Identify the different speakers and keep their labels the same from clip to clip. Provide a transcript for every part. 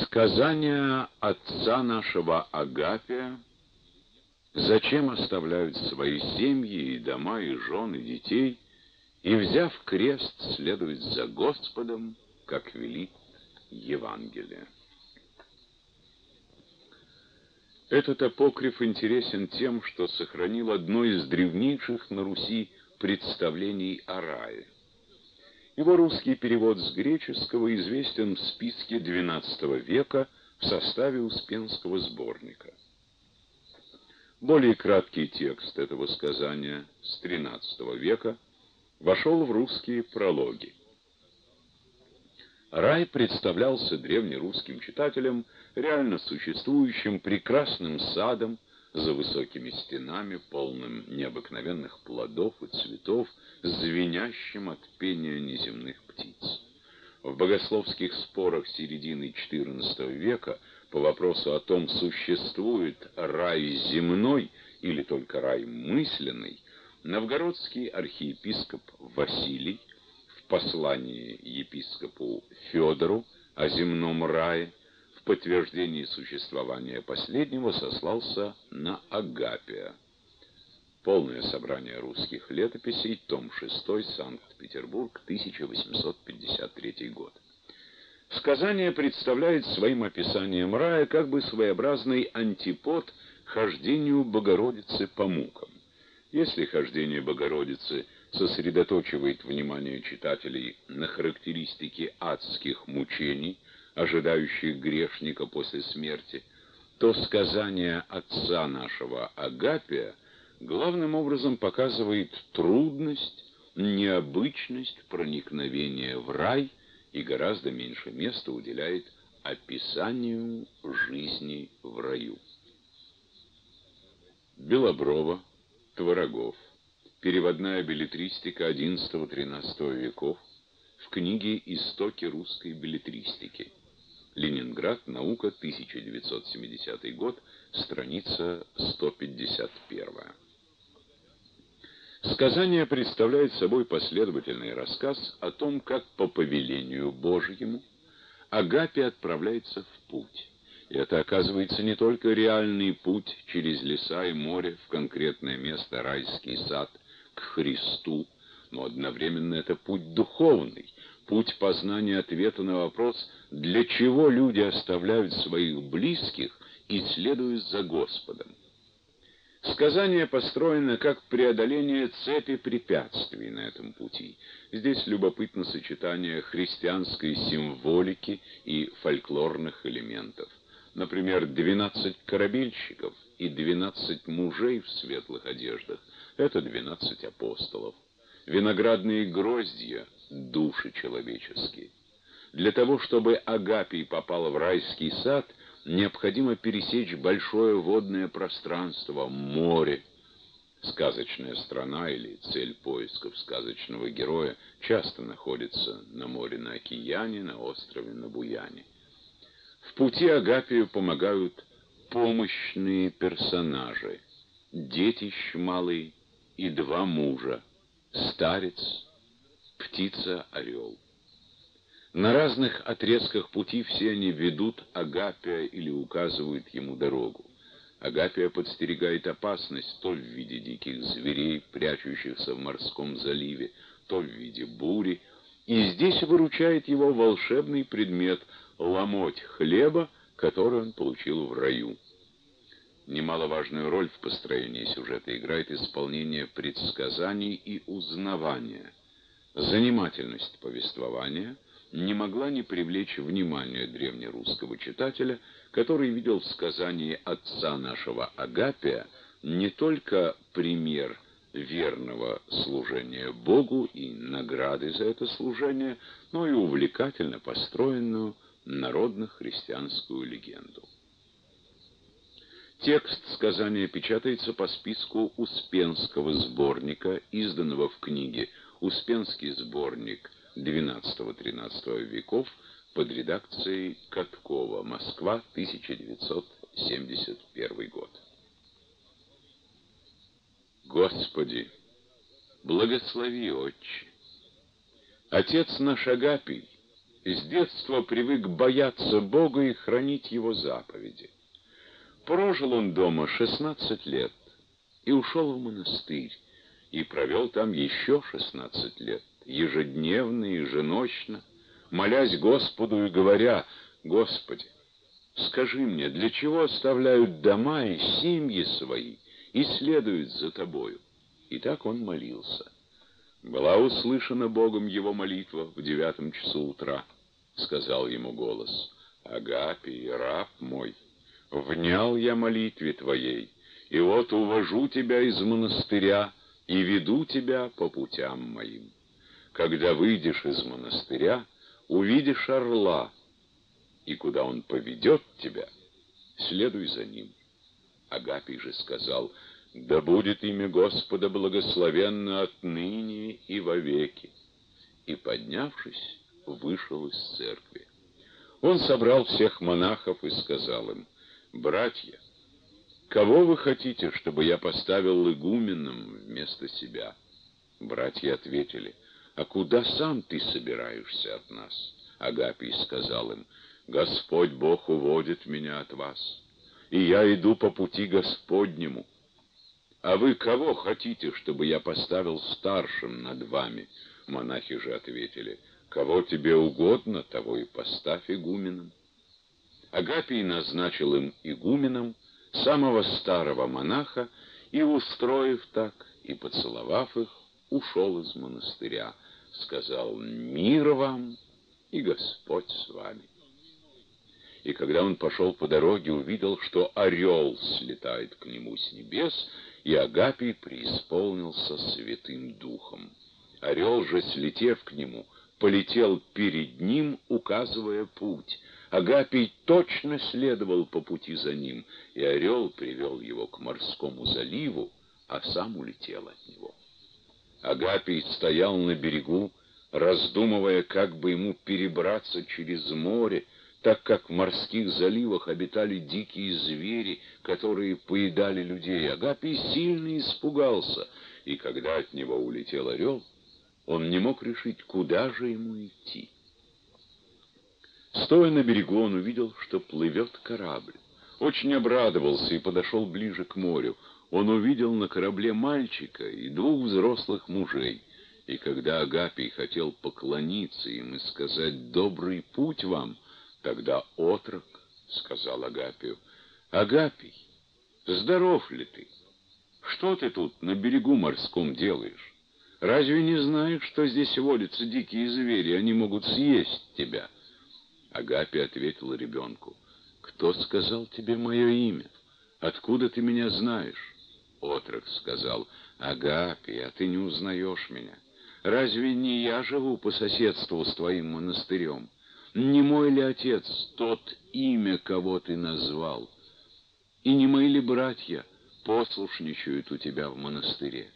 Speaker 1: Сказания отца нашего Агапия, зачем оставляют свои семьи и дома, и жен, и детей, и, взяв крест, следуют за Господом, как велит Евангелие. Этот апокриф интересен тем, что сохранил одно из древнейших на Руси представлений о рае. Его русский перевод с греческого известен в списке XII века в составе Успенского сборника. Более краткий текст этого сказания с XIII века вошел в русские прологи. Рай представлялся древнерусским читателям реально существующим прекрасным садом за высокими стенами, полным необыкновенных плодов и цветов, звенящим от пения неземных птиц. В богословских спорах середины XIV века по вопросу о том, существует рай земной или только рай мысленный, новгородский архиепископ Василий в послании епископу Федору о земном рае в подтверждении существования последнего сослался на Агапия. Полное собрание русских летописей, том 6, Санкт-Петербург, 1853 год. Сказание представляет своим описанием рая как бы своеобразный антипод хождению Богородицы по мукам. Если хождение Богородицы сосредоточивает внимание читателей на характеристике адских мучений, ожидающих грешника после смерти, то сказание отца нашего Агапия главным образом показывает трудность, необычность проникновения в рай и гораздо меньше места уделяет описанию жизни в раю. Белоброва, Творогов. Переводная беллетристика XI-XIII веков в книге «Истоки русской беллетристики». Ленинград. Наука. 1970 год. Страница 151. Сказание представляет собой последовательный рассказ о том, как по повелению Божьему Агапий отправляется в путь. И это, оказывается, не только реальный путь через леса и море в конкретное место, райский сад, к Христу, но одновременно это путь духовный, путь познания ответа на вопрос, для чего люди оставляют своих близких и следуют за Господом. Сказание построено как преодоление цепи препятствий на этом пути. Здесь любопытно сочетание христианской символики и фольклорных элементов. Например, 12 корабельщиков и 12 мужей в светлых одеждах — это 12 апостолов. Виноградные гроздья — души человеческие. Для того, чтобы Агапий попал в райский сад, необходимо пересечь большое водное пространство, море. Сказочная страна или цель поисков сказочного героя часто находится на море, на океане, на острове, на Буяне. В пути Агапию помогают помощные персонажи: детищ малый и 2 мужа, старец, птица-орел. На разных отрезках пути все они ведут Агапия или указывают ему дорогу. Агапия подстерегает опасность то в виде диких зверей, прячущихся в морском заливе, то в виде бури, и здесь выручает его волшебный предмет — ломоть хлеба, который он получил в раю. Немаловажную роль в построении сюжета играет исполнение предсказаний и узнавания. Занимательность повествования не могла не привлечь внимание древнерусского читателя, который видел в сказании отца нашего Агапия не только пример верного служения Богу и награды за это служение, но и увлекательно построенную народно-христианскую легенду. Текст сказания печатается по списку Успенского сборника, изданного в книге «Успенский сборник» XII-XIII веков под редакцией Каткова. Москва, 1971 год. Господи, благослови, Отче! Отец наш Агапий с детства привык бояться Бога и хранить Его заповеди. Прожил он дома 16 лет и ушел в монастырь, и провел там еще 16 лет, ежедневно и еженочно, молясь Господу и говоря: «Господи, скажи мне, для чего оставляют дома и семьи свои и следуют за Тобою?» И так он молился. Была услышана Богом его молитва в 9 часу утра. Сказал ему голос: «Агапий, раб мой, внял я молитве твоей, и вот увожу тебя из монастыря и веду тебя по путям моим. Когда выйдешь из монастыря, увидишь орла, и куда он поведет тебя, следуй за ним». Агапий же сказал: «Да будет имя Господа благословенно отныне и вовеки». И, поднявшись, вышел из церкви. Он собрал всех монахов и сказал им: «Братья, кого вы хотите, чтобы я поставил игуменом вместо себя?» Братья ответили: «А куда сам ты собираешься от нас?» Агапий сказал им: «Господь Бог уводит меня от вас, и я иду по пути Господнему. А вы кого хотите, чтобы я поставил старшим над вами?» Монахи же ответили: «Кого тебе угодно, того и поставь игуменом». Агапий назначил им игуменом самого старого монаха, и, устроив так и поцеловав их, ушел из монастыря. Сказал: «Мир вам, и Господь с вами». И когда он пошел по дороге, увидел, что орел слетает к нему с небес, и Агапий преисполнился Святым Духом. Орел же, слетев к нему, полетел перед ним, указывая путь. Агапий точно следовал по пути за ним, и орел привел его к морскому заливу, а сам улетел от него. Агапий стоял на берегу, раздумывая, как бы ему перебраться через море, так как в морских заливах обитали дикие звери, которые поедали людей. Агапий сильно испугался, и когда от него улетел орел, он не мог решить, куда же ему идти. Стоя на берегу, он увидел, что плывет корабль. Очень обрадовался и подошел ближе к морю. Он увидел на корабле мальчика и 2 взрослых мужей. И когда Агапий хотел поклониться им и сказать «добрый путь вам», тогда отрок сказал Агапию: «Агапий, здоров ли ты? Что ты тут на берегу морском делаешь? Разве не знаешь, что здесь водятся дикие звери, они могут съесть тебя?» Агапий ответил ребенку: «Кто сказал тебе мое имя? Откуда ты меня знаешь?» Отрок сказал: «Агапий, а ты не узнаешь меня? Разве не я живу по соседству с твоим монастырем? Не мой ли отец тот, имя кого ты назвал? И не мои ли братья послушничают у тебя в монастыре?»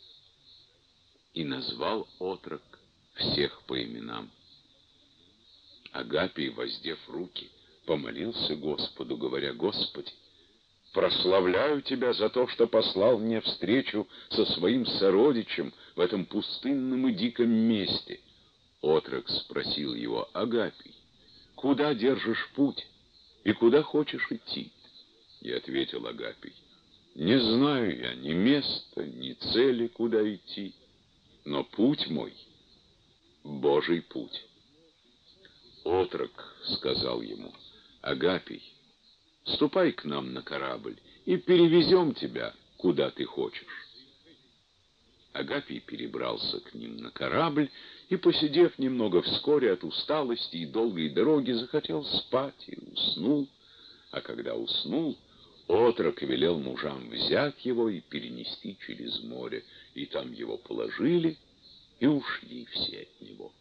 Speaker 1: И назвал отрок всех по именам. Агапий, воздев руки, помолился Господу, говоря: «Господи, прославляю Тебя за то, что послал мне встречу со своим сородичем в этом пустынном и диком месте». Отрок спросил его: «Агапий, куда держишь путь и куда хочешь идти?» И ответил Агапий: «Не знаю я ни места, ни цели, куда идти, но путь мой — Божий путь». Отрок сказал ему: «Агапий, ступай к нам на корабль, и перевезем тебя, куда ты хочешь». Агапий перебрался к ним на корабль и, посидев немного, вскоре от усталости и долгой дороги захотел спать и уснул. А когда уснул, отрок велел мужам взять его и перенести через море, и там его положили, и ушли все от него.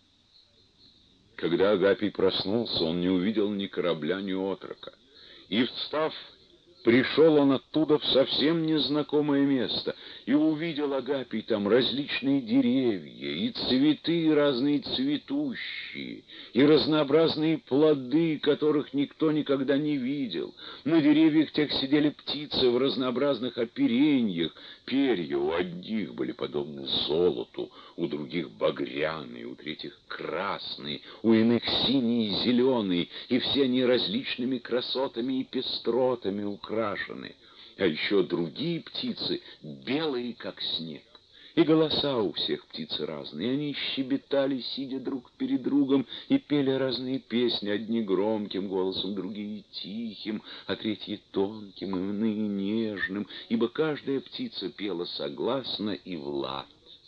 Speaker 1: Когда Агапий проснулся, он не увидел ни корабля, ни отрока. И, встав, пришел он оттуда в совсем незнакомое место, И увидел Агапий там различные деревья, и цветы разные цветущие, и разнообразные плоды, которых никто никогда не видел. На деревьях тех сидели птицы в разнообразных опереньях. Перья у одних были подобны золоту, у других багряные, у третьих красные, у иных синие и зеленые, и все они различными красотами и пестротами украшены. А еще другие птицы, белые, как снег. И голоса у всех птиц разные. И они щебетали, сидя друг перед другом, и пели разные песни, одни громким голосом, другие тихим, а третьи тонким, и иные нежным, ибо каждая птица пела согласно и в лад.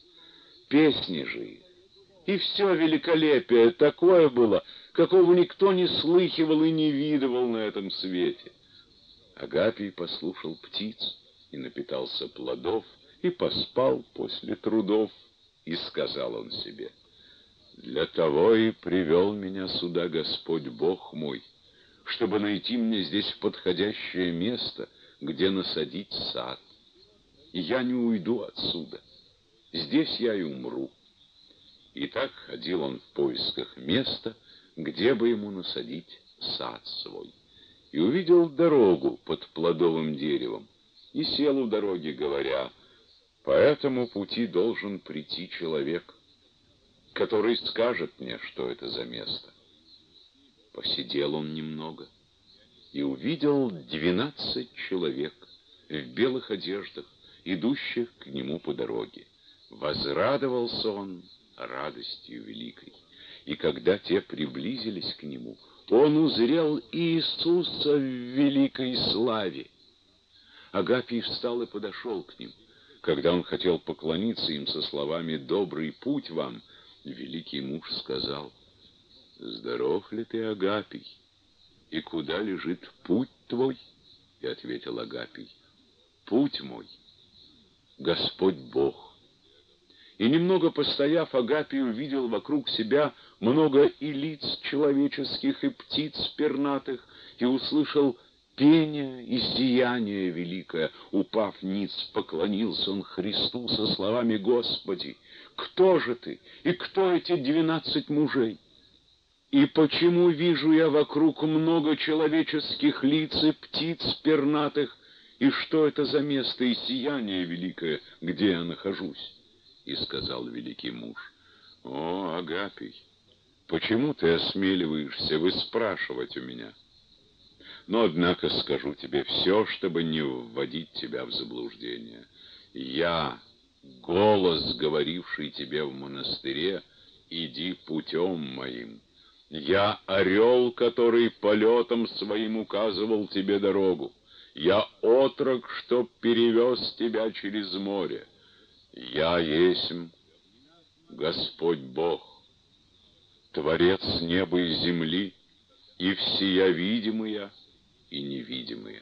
Speaker 1: Песни же их, и все великолепие такое было, какого никто не слыхивал и не видывал на этом свете. Агапий послушал птиц и напитался плодов, и поспал после трудов, и сказал он себе: «Для того и привел меня сюда Господь Бог мой, чтобы найти мне здесь подходящее место, где насадить сад. И я не уйду отсюда, здесь я и умру». И так ходил он в поисках места, где бы ему насадить сад свой. И увидел дорогу под плодовым деревом, и сел у дороги, говоря: «По этому пути должен прийти человек, который скажет мне, что это за место». Посидел он немного и увидел 12 человек в белых одеждах, идущих к нему по дороге. Возрадовался он радостью великой. И когда те приблизились к нему, он узрел Иисуса в великой славе. Агапий встал и подошел к ним. Когда он хотел поклониться им со словами «Добрый путь вам», великий муж сказал: «Здоров ли ты, Агапий? И куда лежит путь твой?» И ответил Агапий: «Путь мой — Господь Бог». И немного постояв, Агапий увидел вокруг себя много и лиц человеческих, и птиц пернатых, и услышал пение и сияние великое. Упав ниц, поклонился он Христу со словами: «Господи, кто же ты, и кто эти 12 мужей? И почему вижу я вокруг много человеческих лиц и птиц пернатых, и что это за место и сияние великое, где я нахожусь?» И сказал великий муж: «О, Агапий, почему ты осмеливаешься выспрашивать у меня? Но, однако, скажу тебе все, чтобы не вводить тебя в заблуждение. Я, голос, говоривший тебе в монастыре: иди путем моим. Я орел, который полетом своим указывал тебе дорогу. Я отрок, что перевез тебя через море. Я есмь Господь Бог, Творец неба и земли, и всея видимые и невидимые».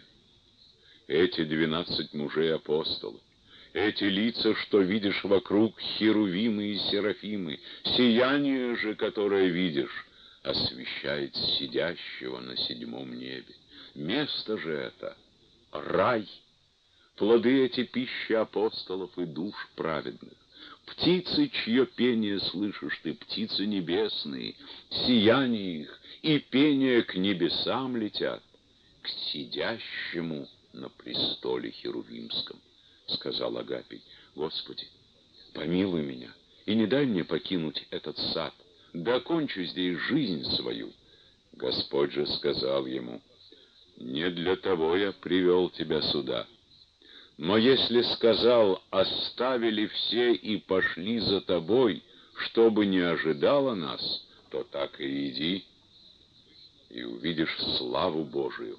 Speaker 1: Эти 12 мужей-апостолы, эти лица, что видишь вокруг, херувимы и серафимы, сияние же, которое видишь, освещает сидящего на 7 небе. Место же это — рай. Плоды эти — пища апостолов и душ праведных. Птицы, чье пение слышишь ты, птицы небесные, сияние их и пение к небесам летят, к сидящему на престоле херувимском. Сказал Агапий: «Господи, помилуй меня и не дай мне покинуть этот сад, да окончу здесь жизнь свою». Господь же сказал ему: «Не для того я привел тебя сюда. Но если сказал: оставили все и пошли за тобой, чтобы не ожидало нас, то так и иди, и увидишь славу Божию».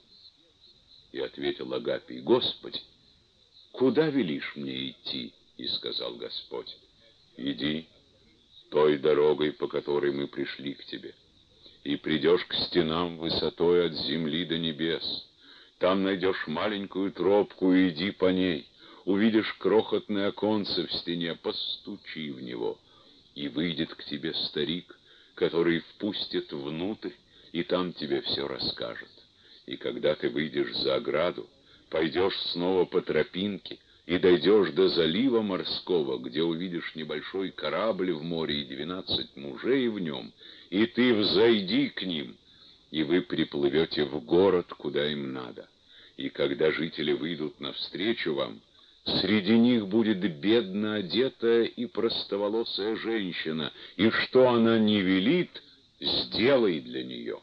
Speaker 1: И ответил Агапий: «Господи, куда велишь мне идти?» И сказал Господь: «Иди той дорогой, по которой мы пришли к тебе, и придешь к стенам высотой от земли до небес. Там найдешь маленькую тропку, и иди по ней. Увидишь крохотное оконце в стене, постучи в него, и выйдет к тебе старик, который впустит внутрь, и там тебе все расскажет. И когда ты выйдешь за ограду, пойдешь снова по тропинке, и дойдешь до залива морского, где увидишь небольшой корабль в море и 12 мужей в нем, и ты взойди к ним, и вы приплывете в город, куда им надо. И когда жители выйдут навстречу вам, среди них будет бедно одетая и простоволосая женщина, и что она не велит, сделай для нее».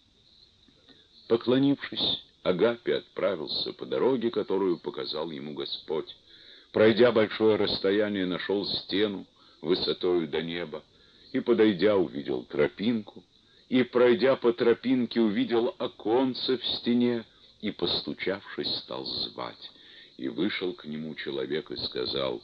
Speaker 1: Поклонившись, Агапий отправился по дороге, которую показал ему Господь. Пройдя большое расстояние, нашел стену высотою до неба, и, подойдя, увидел тропинку, и, пройдя по тропинке, увидел оконце в стене, и, постучавшись, стал звать. И вышел к нему человек и сказал: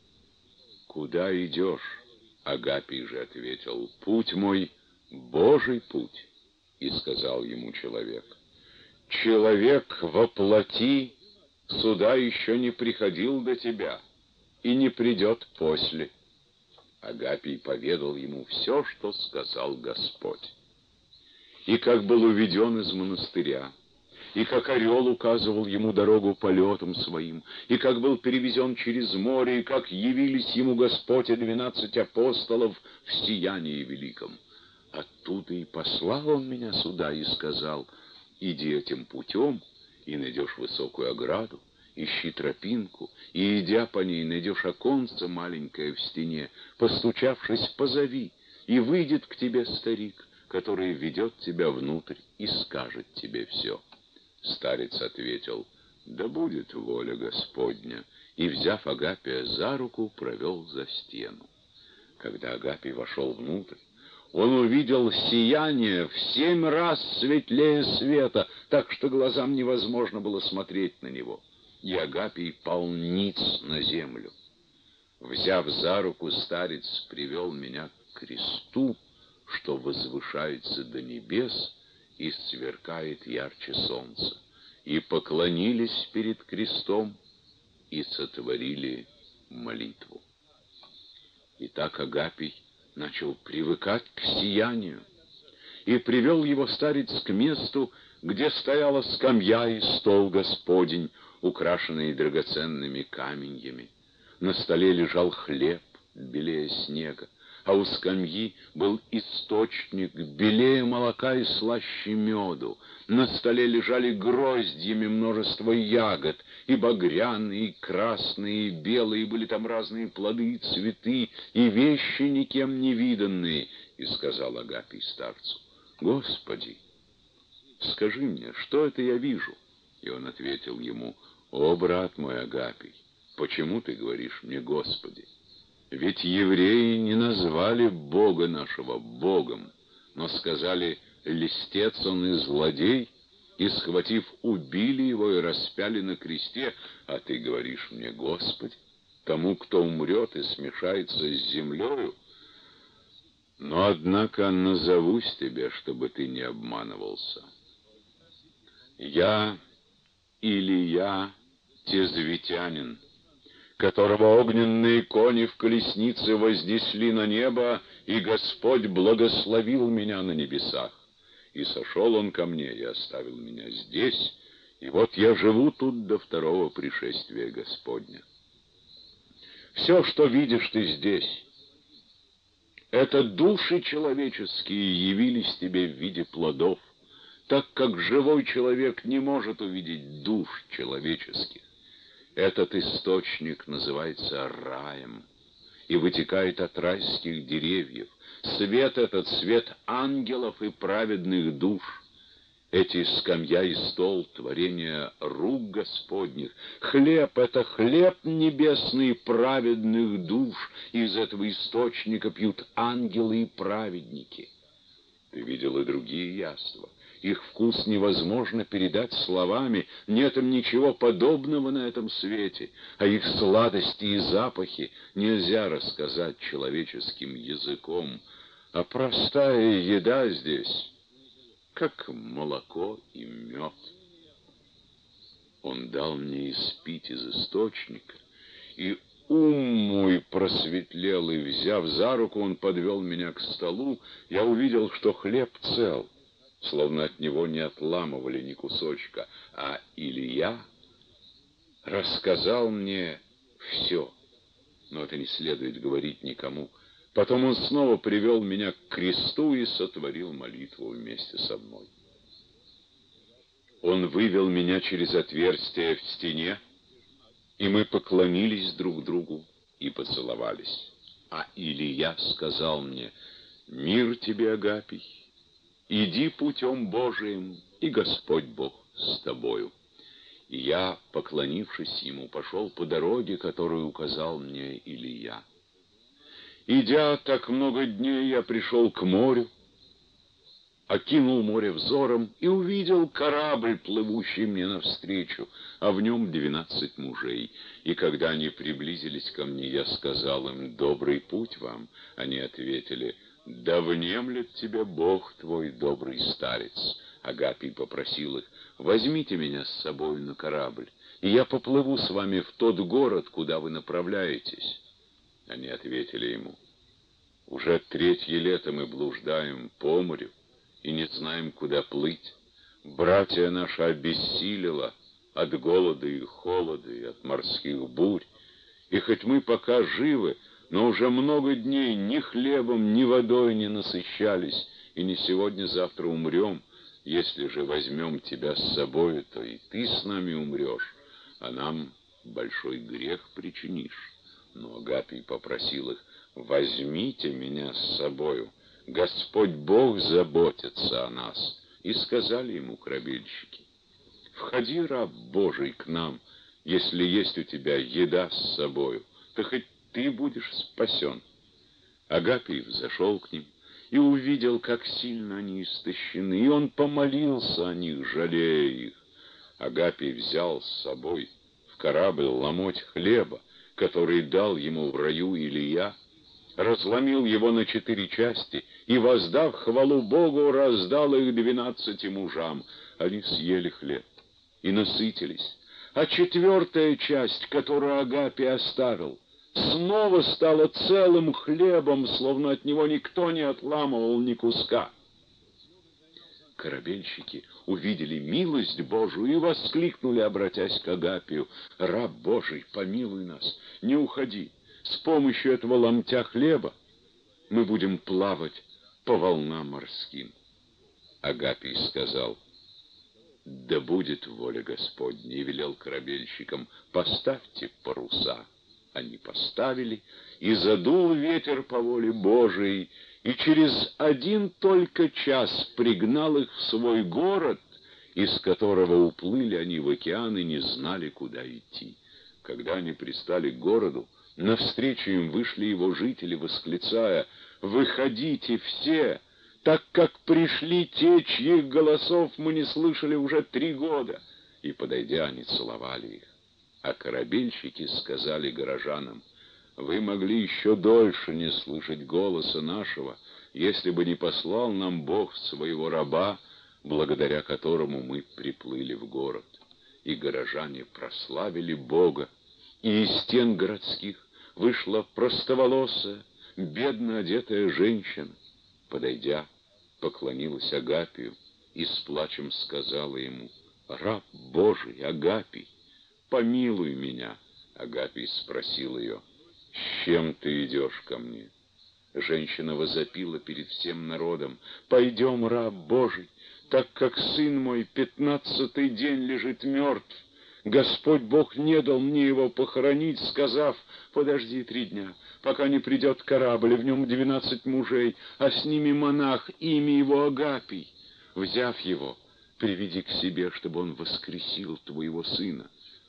Speaker 1: «Куда идешь?» Агапий же ответил: «Путь мой — Божий путь». И сказал ему человек: «Человек во плоти сюда еще не приходил до тебя и не придет после». Агапий поведал ему все, что сказал Господь. И как был уведен из монастыря, и как орел указывал ему дорогу полетом своим, и как был перевезен через море, и как явились ему Господь и 12 апостолов в сиянии великом. Оттуда и послал он меня сюда и сказал: иди этим путем, и найдешь высокую ограду, ищи тропинку, и, идя по ней, найдешь оконце маленькое в стене, постучавшись, позови, и выйдет к тебе старик, который ведет тебя внутрь и скажет тебе все. Старец ответил: да будет воля Господня, и, взяв Агапия за руку, провел за стену. Когда Агапий вошел внутрь, он увидел сияние в 7 раз светлее света, так что глазам невозможно было смотреть на него. И Агапий пал ниц на землю. Взяв за руку, старец привел меня к кресту, что возвышается до небес и сверкает ярче солнца. И поклонились перед крестом и сотворили молитву. И так Агапий начал привыкать к сиянию, и привел его старец к месту, где стояла скамья и стол Господень, украшенные драгоценными каменьями. На столе лежал хлеб, белее снега, а у скамьи был источник, белее молока и слаще меду. На столе лежали гроздьями множество ягод, и багряные, и красные, и белые, были там разные плоды и цветы, и вещи никем не виданные. И сказал Агапий старцу: «Господи, скажи мне, что это я вижу?» И он ответил ему: «О, брат мой Агапий, почему ты говоришь мне Господи? Ведь евреи не назвали Бога нашего Богом, но сказали: листец он и злодей, и, схватив, убили его и распяли на кресте, а ты говоришь мне Господи, тому, кто умрет и смешается с землею. Но, однако, назовусь тебе, чтобы ты не обманывался. Я Илия Тезвитянин, которого огненные кони в колеснице вознесли на небо, и Господь благословил меня на небесах. И сошел он ко мне и оставил меня здесь, и вот я живу тут до второго пришествия Господня. Все, что видишь ты здесь, это души человеческие явились тебе в виде плодов, так как живой человек не может увидеть душ человеческих. Этот источник называется раем и вытекает от райских деревьев. Свет этот — свет ангелов и праведных душ. Эти скамья и стол — творение рук Господних. Хлеб — это хлеб небесный праведных душ. Из этого источника пьют ангелы и праведники. Ты видел и другие яства. Их вкус невозможно передать словами, нет им ничего подобного на этом свете, а их сладости и запахи нельзя рассказать человеческим языком. А простая еда здесь, как молоко и мед. Он дал мне испить из источника, и ум мой просветлел, и, взяв за руку, он подвел меня к столу. Я увидел, что хлеб цел, словно от него не отламывали ни кусочка, а Илия рассказал мне все. Но это не следует говорить никому. Потом он снова привел меня к кресту и сотворил молитву вместе со мной. Он вывел меня через отверстие в стене, и мы поклонились друг другу и поцеловались. А Илия сказал мне: «Мир тебе, Агапий, иди путем Божиим, и Господь Бог с тобою». И я, поклонившись ему, пошел по дороге, которую указал мне Илия. Идя так много дней, я пришел к морю, окинул море взором и увидел корабль, плывущий мне навстречу, а в нем 12 мужей. И когда они приблизились ко мне, я сказал им: «Добрый путь вам». Они ответили: «Да внемлет тебе Бог твой, добрый старец». Агапий попросил их: «Возьмите меня с собой на корабль, и я поплыву с вами в тот город, куда вы направляетесь». Они ответили ему: «Уже 3-е лето мы блуждаем по морю и не знаем, куда плыть. Братья наши обессилило от голода и холода, и от морских бурь. И хоть мы пока живы, но уже много дней ни хлебом, ни водой не насыщались, и не сегодня-завтра умрем. Если же возьмем тебя с собой, то и ты с нами умрешь, а нам большой грех причинишь». Но Агапий попросил их: «Возьмите меня с собою, Господь Бог заботится о нас». И сказали ему корабельщики: «Входи, раб Божий, к нам, если есть у тебя еда с собою, то хоть ты будешь спасен». Агапий взошел к ним и увидел, как сильно они истощены, и он помолился о них, жалея их. Агапий взял с собой в корабль ломоть хлеба, который дал ему в раю Илия, разломил его на 4 части и, воздав хвалу Богу, раздал их 12 мужам. Они съели хлеб и насытились, а 4-я часть, которую Агапий оставил, снова стала целым хлебом, словно от него никто не отламывал ни куска. Корабельщики увидели милость Божию и воскликнули, обратясь к Агапию: «Раб Божий, помилуй нас, не уходи. С помощью этого ломтя хлеба мы будем плавать по волнам морским». Агапий сказал: «Да будет воля Господня», и велел корабельщикам: «Поставьте паруса». Они поставили, и задул ветер по воле Божией, и через 1 только час пригнал их в свой город, из которого уплыли они в океан и не знали, куда идти. Когда они пристали к городу, навстречу им вышли его жители, восклицая: «Выходите все, так как пришли те, чьих голосов мы не слышали уже 3 года». И, подойдя, они целовали их. А корабельщики сказали горожанам: «Вы могли еще дольше не слышать голоса нашего, если бы не послал нам Бог своего раба, благодаря которому мы приплыли в город». И горожане прославили Бога, и из стен городских вышла простоволосая, бедно одетая женщина. Подойдя, поклонилась Агапию и с плачем сказала ему: «Раб Божий, Агапий, помилуй меня». Агапий спросил ее: «С чем ты идешь ко мне?» Женщина возопила перед всем народом: «Пойдем, раб Божий, так как сын мой 15-й день лежит мертв. Господь Бог не дал мне его похоронить, сказав: подожди 3 дня, пока не придет корабль, и в нем 12 мужей, а с ними монах, имя его Агапий. Взяв его, приведи к себе, чтобы он воскресил твоего сына».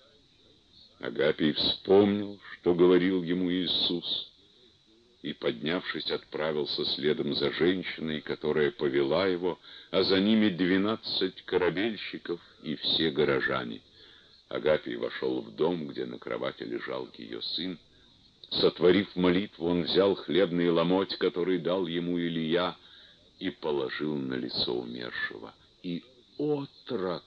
Speaker 1: Агапий вспомнил, что говорил ему Иисус, и, поднявшись, отправился следом за женщиной, которая повела его, а за ними 12 корабельщиков и все горожане. Агапий вошел в дом, где на кровати лежал ее сын. Сотворив молитву, он взял хлебный ломоть, который дал ему Илия, и положил на лицо умершего. И отрок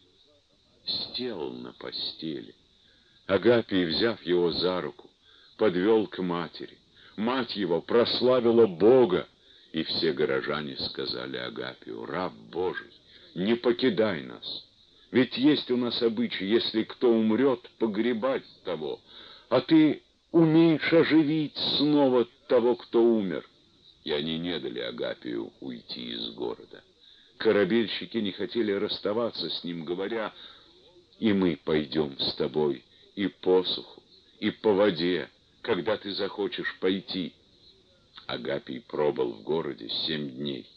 Speaker 1: сел на постели. Агапий, взяв его за руку, подвел к матери. Мать его прославила Бога, и все горожане сказали Агапию: «Раб Божий, не покидай нас, ведь есть у нас обычай, если кто умрет, погребать того». а ты умеешь оживить снова того, кто умер». И они не дали Агапию уйти из города. Корабельщики не хотели расставаться с ним, говоря: «И мы пойдем с тобой и по суху, и по воде, когда ты захочешь пойти». Агапий пробыл в городе 7 дней.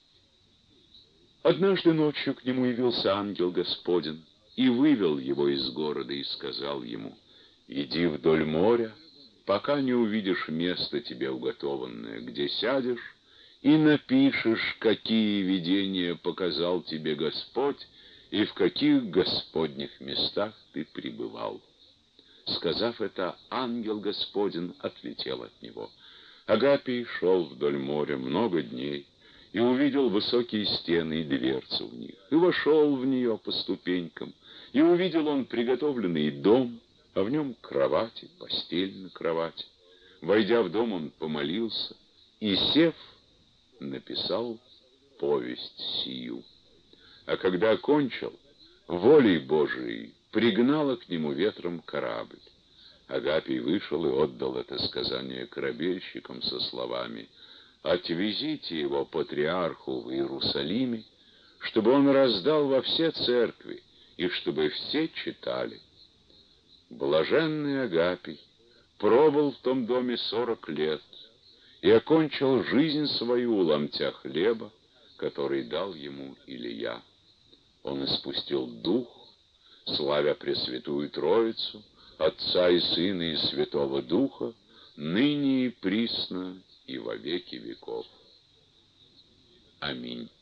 Speaker 1: Однажды ночью к нему явился ангел Господень и вывел его из города и сказал ему: «Иди вдоль моря, пока не увидишь место тебе уготованное, где сядешь и напишешь, какие видения показал тебе Господь и в каких Господних местах ты пребывал». Сказав это, ангел Господень отлетел от него. Агапий шел вдоль моря много дней и увидел высокие стены и дверцы в них, и вошел в нее по ступенькам, и увидел он приготовленный дом, а в нем кровати, постель на кровати. Войдя в дом, он помолился и, сев, написал повесть сию. А когда окончил, волей Божией пригнала к нему ветром корабль. Агапий вышел и отдал это сказание корабельщикам со словами: «Отвезите его патриарху в Иерусалиме, чтобы он раздал во все церкви и чтобы все читали». Блаженный Агапий пробыл в том доме 40 лет и окончил жизнь свою у ломтя хлеба, который дал ему Илия. Он испустил дух, славя Пресвятую Троицу, Отца и Сына и Святого Духа, ныне и присно и во веки веков. Аминь.